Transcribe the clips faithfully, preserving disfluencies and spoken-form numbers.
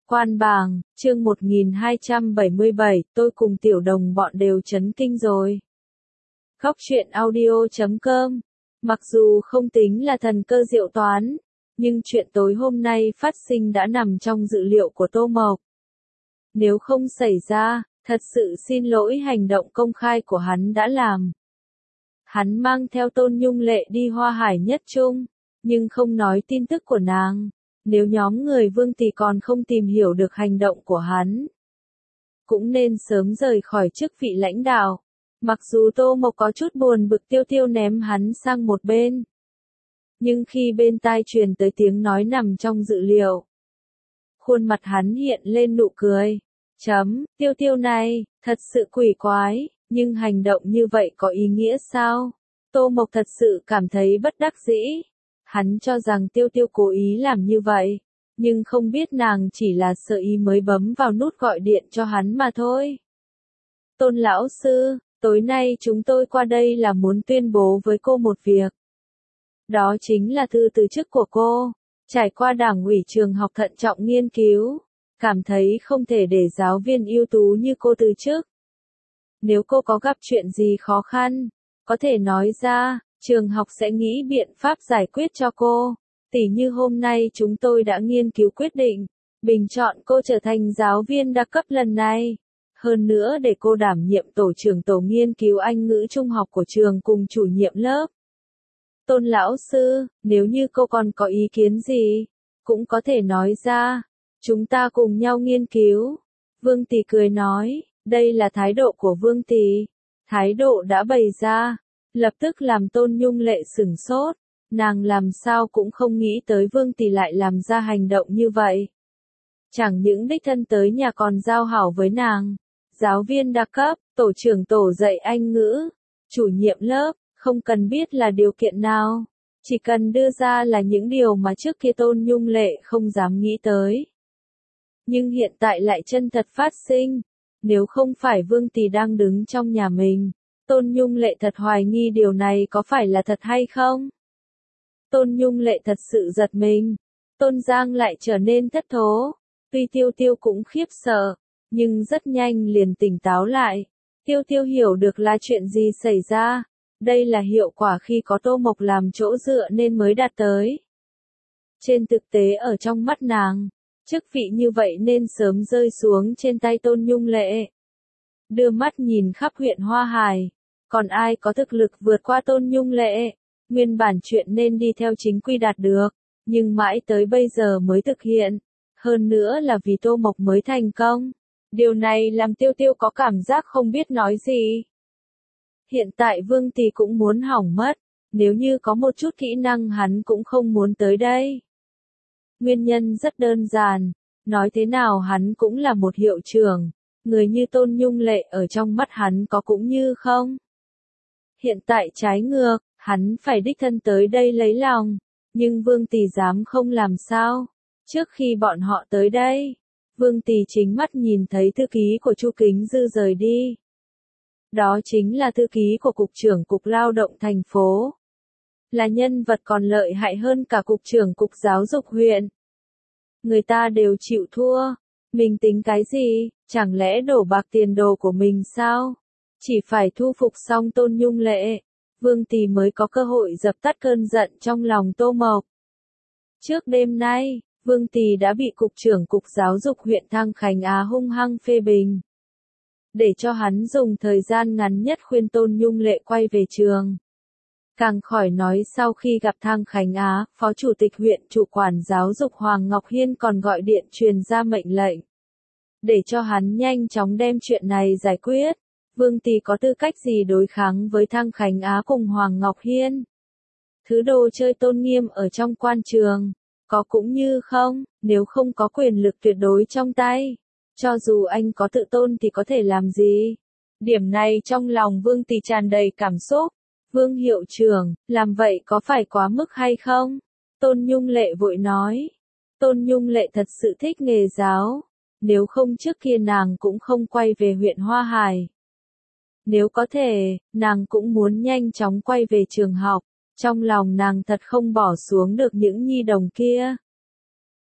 Quan bàng, chương một nghìn hai trăm bảy mươi bảy, tôi cùng tiểu đồng bọn đều chấn kinh rồi. Góc truyện audio chấm com. Mặc dù không tính là thần cơ diệu toán, nhưng chuyện tối hôm nay phát sinh đã nằm trong dự liệu của Tô Mộc. Nếu không xảy ra, thật sự xin lỗi hành động công khai của hắn đã làm. Hắn mang theo Tôn Nhung Lệ đi Hoa Hải Nhất Trung, nhưng không nói tin tức của nàng. Nếu nhóm người Vương Tỷ còn không tìm hiểu được hành động của hắn, cũng nên sớm rời khỏi chức vị lãnh đạo. Mặc dù Tô Mộc có chút buồn bực, Tiêu Tiêu ném hắn sang một bên. Nhưng khi bên tai truyền tới tiếng nói nằm trong dự liệu, khuôn mặt hắn hiện lên nụ cười. Chấm, Tiêu Tiêu này, thật sự quỷ quái, nhưng hành động như vậy có ý nghĩa sao? Tô Mộc thật sự cảm thấy bất đắc dĩ. Hắn cho rằng Tiêu Tiêu cố ý làm như vậy, nhưng không biết nàng chỉ là sợ ý mới bấm vào nút gọi điện cho hắn mà thôi. Tôn lão sư, tối nay chúng tôi qua đây là muốn tuyên bố với cô một việc. Đó chính là thư từ chức của cô. Trải qua đảng ủy trường học thận trọng nghiên cứu, cảm thấy không thể để giáo viên ưu tú như cô từ chức. Nếu cô có gặp chuyện gì khó khăn, có thể nói ra. Trường học sẽ nghĩ biện pháp giải quyết cho cô. Tỉ như hôm nay chúng tôi đã nghiên cứu quyết định, bình chọn cô trở thành giáo viên đặc cấp lần này. Hơn nữa để cô đảm nhiệm tổ trưởng tổ nghiên cứu Anh ngữ trung học của trường cùng chủ nhiệm lớp. Tôn lão sư, nếu như cô còn có ý kiến gì, cũng có thể nói ra. Chúng ta cùng nhau nghiên cứu. Vương Tỷ cười nói, đây là thái độ của Vương Tỷ. Thái độ đã bày ra. Lập tức làm Tôn Nhung Lệ sửng sốt, nàng làm sao cũng không nghĩ tới Vương Tỷ lại làm ra hành động như vậy. Chẳng những đích thân tới nhà còn giao hảo với nàng, giáo viên đặc cấp, tổ trưởng tổ dạy Anh ngữ, chủ nhiệm lớp, không cần biết là điều kiện nào, chỉ cần đưa ra là những điều mà trước kia Tôn Nhung Lệ không dám nghĩ tới. Nhưng hiện tại lại chân thật phát sinh, nếu không phải Vương Tỷ đang đứng trong nhà mình. Tôn Nhung Lệ thật hoài nghi điều này có phải là thật hay không? Tôn Nhung Lệ thật sự giật mình. Tôn Giang lại trở nên thất thố. Tuy Tiêu Tiêu cũng khiếp sợ, nhưng rất nhanh liền tỉnh táo lại. Tiêu Tiêu hiểu được là chuyện gì xảy ra. Đây là hiệu quả khi có Tô Mộc làm chỗ dựa nên mới đạt tới. Trên thực tế ở trong mắt nàng, chức vị như vậy nên sớm rơi xuống trên tay Tôn Nhung Lệ. Đưa mắt nhìn khắp huyện Hoa Hải. Còn ai có thực lực vượt qua Tôn Nhung Lệ? Nguyên bản chuyện nên đi theo chính quy đạt được, nhưng mãi tới bây giờ mới thực hiện. Hơn nữa là vì Tô Mộc mới thành công. Điều này làm Tiêu Tiêu có cảm giác không biết nói gì. Hiện tại Vương Tỷ cũng muốn hỏng mất. Nếu như có một chút kỹ năng hắn cũng không muốn tới đây. Nguyên nhân rất đơn giản. Nói thế nào hắn cũng là một hiệu trưởng. Người như Tôn Nhung Lệ ở trong mắt hắn có cũng như không. Hiện tại trái ngược, hắn phải đích thân tới đây lấy lòng, nhưng Vương Tỷ dám không làm sao. Trước khi bọn họ tới đây, Vương Tỷ chính mắt nhìn thấy thư ký của Chu Kính Dư rời đi. Đó chính là thư ký của Cục trưởng Cục Lao động thành phố. Là nhân vật còn lợi hại hơn cả Cục trưởng Cục Giáo dục huyện. Người ta đều chịu thua, mình tính cái gì, chẳng lẽ đổ bạc tiền đồ của mình sao? Chỉ phải thu phục xong Tôn Nhung Lệ, Vương Tỷ mới có cơ hội dập tắt cơn giận trong lòng Tô Mộc. Trước đêm nay, Vương Tỷ đã bị Cục trưởng Cục Giáo dục huyện Thăng Khánh Á hung hăng phê bình. Để cho hắn dùng thời gian ngắn nhất khuyên Tôn Nhung Lệ quay về trường. Càng khỏi nói sau khi gặp Thăng Khánh Á, Phó Chủ tịch huyện chủ quản giáo dục Hoàng Ngọc Hiên còn gọi điện truyền ra mệnh lệnh. Để cho hắn nhanh chóng đem chuyện này giải quyết. Vương Tỷ có tư cách gì đối kháng với Thăng Khánh Á cùng Hoàng Ngọc Hiên? Thứ đồ chơi tôn nghiêm ở trong quan trường, có cũng như không, nếu không có quyền lực tuyệt đối trong tay. Cho dù anh có tự tôn thì có thể làm gì? Điểm này trong lòng Vương Tỷ tràn đầy cảm xúc. Vương hiệu trưởng, làm vậy có phải quá mức hay không? Tôn Nhung Lệ vội nói. Tôn Nhung Lệ thật sự thích nghề giáo. Nếu không trước kia nàng cũng không quay về huyện Hoa Hải. Nếu có thể, nàng cũng muốn nhanh chóng quay về trường học. Trong lòng nàng thật không bỏ xuống được những nhi đồng kia.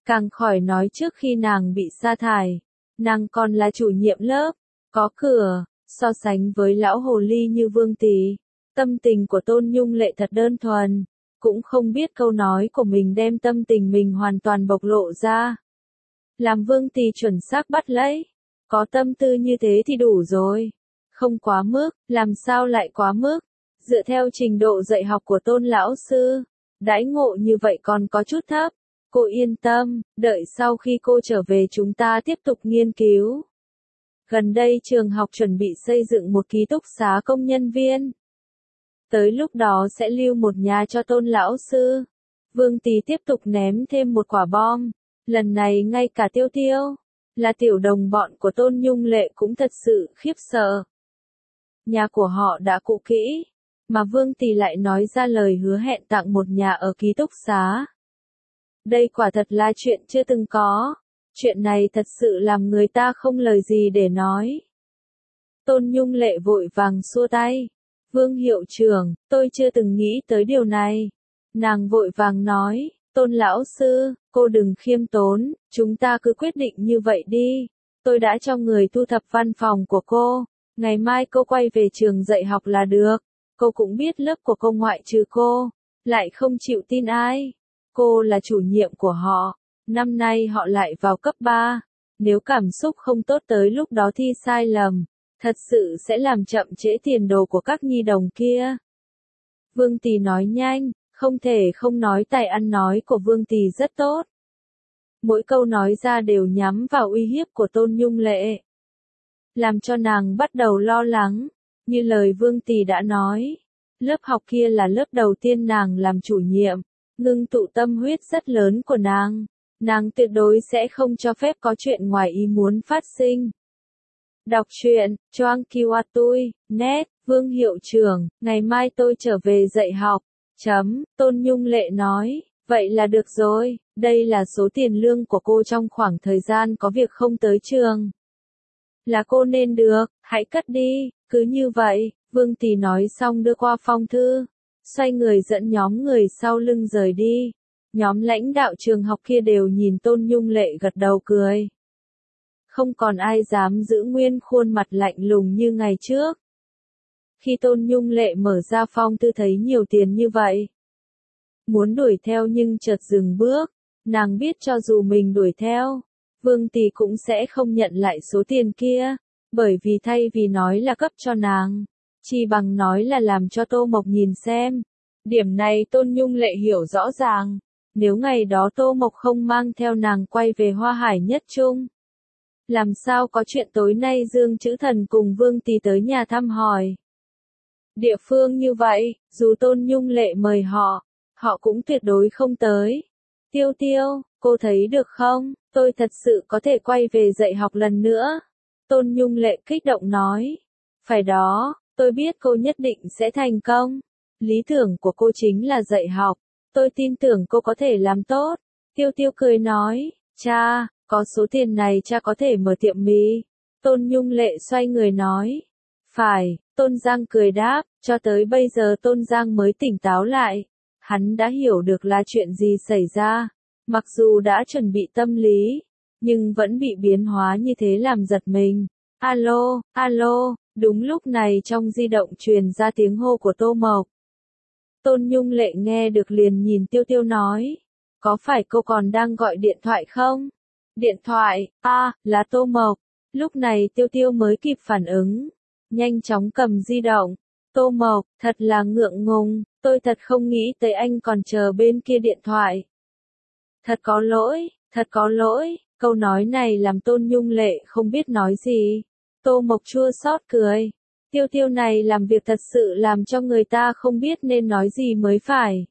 Càng khỏi nói trước khi nàng bị sa thải, nàng còn là chủ nhiệm lớp, có cửa, so sánh với lão hồ ly như Vương Tỷ. Tâm tình của Tôn Nhung Lệ thật đơn thuần, cũng không biết câu nói của mình đem tâm tình mình hoàn toàn bộc lộ ra. Làm Vương Tỷ chuẩn xác bắt lấy, có tâm tư như thế thì đủ rồi, không quá mức, làm sao lại quá mức, dựa theo trình độ dạy học của Tôn lão sư, đãi ngộ như vậy còn có chút thấp, cô yên tâm, đợi sau khi cô trở về chúng ta tiếp tục nghiên cứu. Gần đây trường học chuẩn bị xây dựng một ký túc xá công nhân viên. Tới lúc đó sẽ lưu một nhà cho Tôn lão sư. Vương Tỷ tiếp tục ném thêm một quả bom. Lần này ngay cả Tiêu Tiêu, là tiểu đồng bọn của Tôn Nhung Lệ cũng thật sự khiếp sợ. Nhà của họ đã cũ kỹ, mà Vương Tỷ lại nói ra lời hứa hẹn tặng một nhà ở ký túc xá. Đây quả thật là chuyện chưa từng có. Chuyện này thật sự làm người ta không lời gì để nói. Tôn Nhung Lệ vội vàng xua tay. Vương hiệu trưởng, tôi chưa từng nghĩ tới điều này. Nàng vội vàng nói, Tôn lão sư, cô đừng khiêm tốn, chúng ta cứ quyết định như vậy đi. Tôi đã cho người thu thập văn phòng của cô, ngày mai cô quay về trường dạy học là được. Cô cũng biết lớp của cô ngoại trừ cô, lại không chịu tin ai. Cô là chủ nhiệm của họ, năm nay họ lại vào cấp ba. Nếu cảm xúc không tốt tới lúc đó thi sai lầm, thật sự sẽ làm chậm trễ tiền đồ của các nhi đồng kia. Vương Tỷ nói nhanh, không thể không nói tài ăn nói của Vương Tỷ rất tốt. Mỗi câu nói ra đều nhắm vào uy hiếp của Tôn Nhung Lệ. Làm cho nàng bắt đầu lo lắng, như lời Vương Tỷ đã nói. Lớp học kia là lớp đầu tiên nàng làm chủ nhiệm, ngưng tụ tâm huyết rất lớn của nàng. Nàng tuyệt đối sẽ không cho phép có chuyện ngoài ý muốn phát sinh. Đọc truyện, Choang Kiwatui, net, Vương hiệu trưởng, ngày mai tôi trở về dạy học. Chấm, Tôn Nhung Lệ nói, vậy là được rồi, đây là số tiền lương của cô trong khoảng thời gian có việc không tới trường. Là cô nên được, hãy cất đi, cứ như vậy, Vương Tỷ nói xong đưa qua phong thư, xoay người dẫn nhóm người sau lưng rời đi. Nhóm lãnh đạo trường học kia đều nhìn Tôn Nhung Lệ gật đầu cười. Không còn ai dám giữ nguyên khuôn mặt lạnh lùng như ngày trước. Khi Tôn Nhung Lệ mở ra phong thư thấy nhiều tiền như vậy, muốn đuổi theo nhưng chợt dừng bước, nàng biết cho dù mình đuổi theo, Vương Tỷ cũng sẽ không nhận lại số tiền kia, bởi vì thay vì nói là cấp cho nàng, chỉ bằng nói là làm cho Tô Mộc nhìn xem. Điểm này Tôn Nhung Lệ hiểu rõ ràng. Nếu ngày đó Tô Mộc không mang theo nàng quay về Hoa Hải Nhất Trung, làm sao có chuyện tối nay Dương Chữ Thần cùng Vương Tỷ tới nhà thăm hỏi. Địa phương như vậy, dù Tôn Nhung Lệ mời họ, họ cũng tuyệt đối không tới. Tiêu Tiêu, cô thấy được không, tôi thật sự có thể quay về dạy học lần nữa. Tôn Nhung Lệ kích động nói. Phải đó, tôi biết cô nhất định sẽ thành công. Lý tưởng của cô chính là dạy học. Tôi tin tưởng cô có thể làm tốt. Tiêu Tiêu cười nói, cha, có số tiền này cha có thể mở tiệm mì. Tôn Nhung Lệ xoay người nói, phải, Tôn Giang cười đáp, cho tới bây giờ Tôn Giang mới tỉnh táo lại. Hắn đã hiểu được là chuyện gì xảy ra. Mặc dù đã chuẩn bị tâm lý, nhưng vẫn bị biến hóa như thế làm giật mình. Alo, alo, đúng lúc này trong di động truyền ra tiếng hô của Tô Mộc. Tôn Nhung Lệ nghe được liền nhìn Tiêu Tiêu nói, có phải cô còn đang gọi điện thoại không? Điện thoại, a, à, là Tô Mộc. Lúc này Tiêu Tiêu mới kịp phản ứng, nhanh chóng cầm di động. Tô Mộc, thật là ngượng ngùng, tôi thật không nghĩ tới anh còn chờ bên kia điện thoại. Thật có lỗi, thật có lỗi, câu nói này làm Tôn Nhung Lệ không biết nói gì. Tô Mộc chua xót cười. Tiêu Tiêu này làm việc thật sự làm cho người ta không biết nên nói gì mới phải.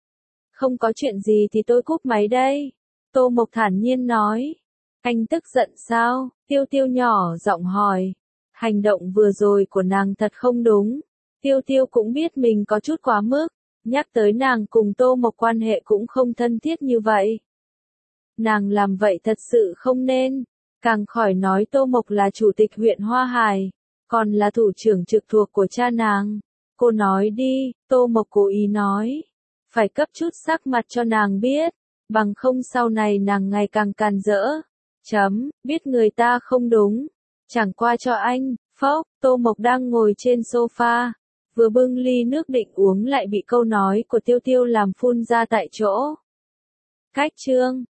Không có chuyện gì thì tôi cúp máy đây. Tô Mộc thản nhiên nói. Anh tức giận sao? Tiêu Tiêu nhỏ giọng hỏi. Hành động vừa rồi của nàng thật không đúng. Tiêu Tiêu cũng biết mình có chút quá mức. Nhắc tới nàng cùng Tô Mộc quan hệ cũng không thân thiết như vậy. Nàng làm vậy thật sự không nên. Càng khỏi nói Tô Mộc là chủ tịch huyện Hoa Hải, còn là thủ trưởng trực thuộc của cha nàng. Cô nói đi, Tô Mộc cố ý nói. Phải cấp chút sắc mặt cho nàng biết. Bằng không sau này nàng ngày càng càn rỡ. Chấm, biết người ta không đúng. Chẳng qua cho anh, phốc, Tô Mộc đang ngồi trên sofa. Vừa bưng ly nước định uống lại bị câu nói của Tiêu Tiêu làm phun ra tại chỗ. Khách trương,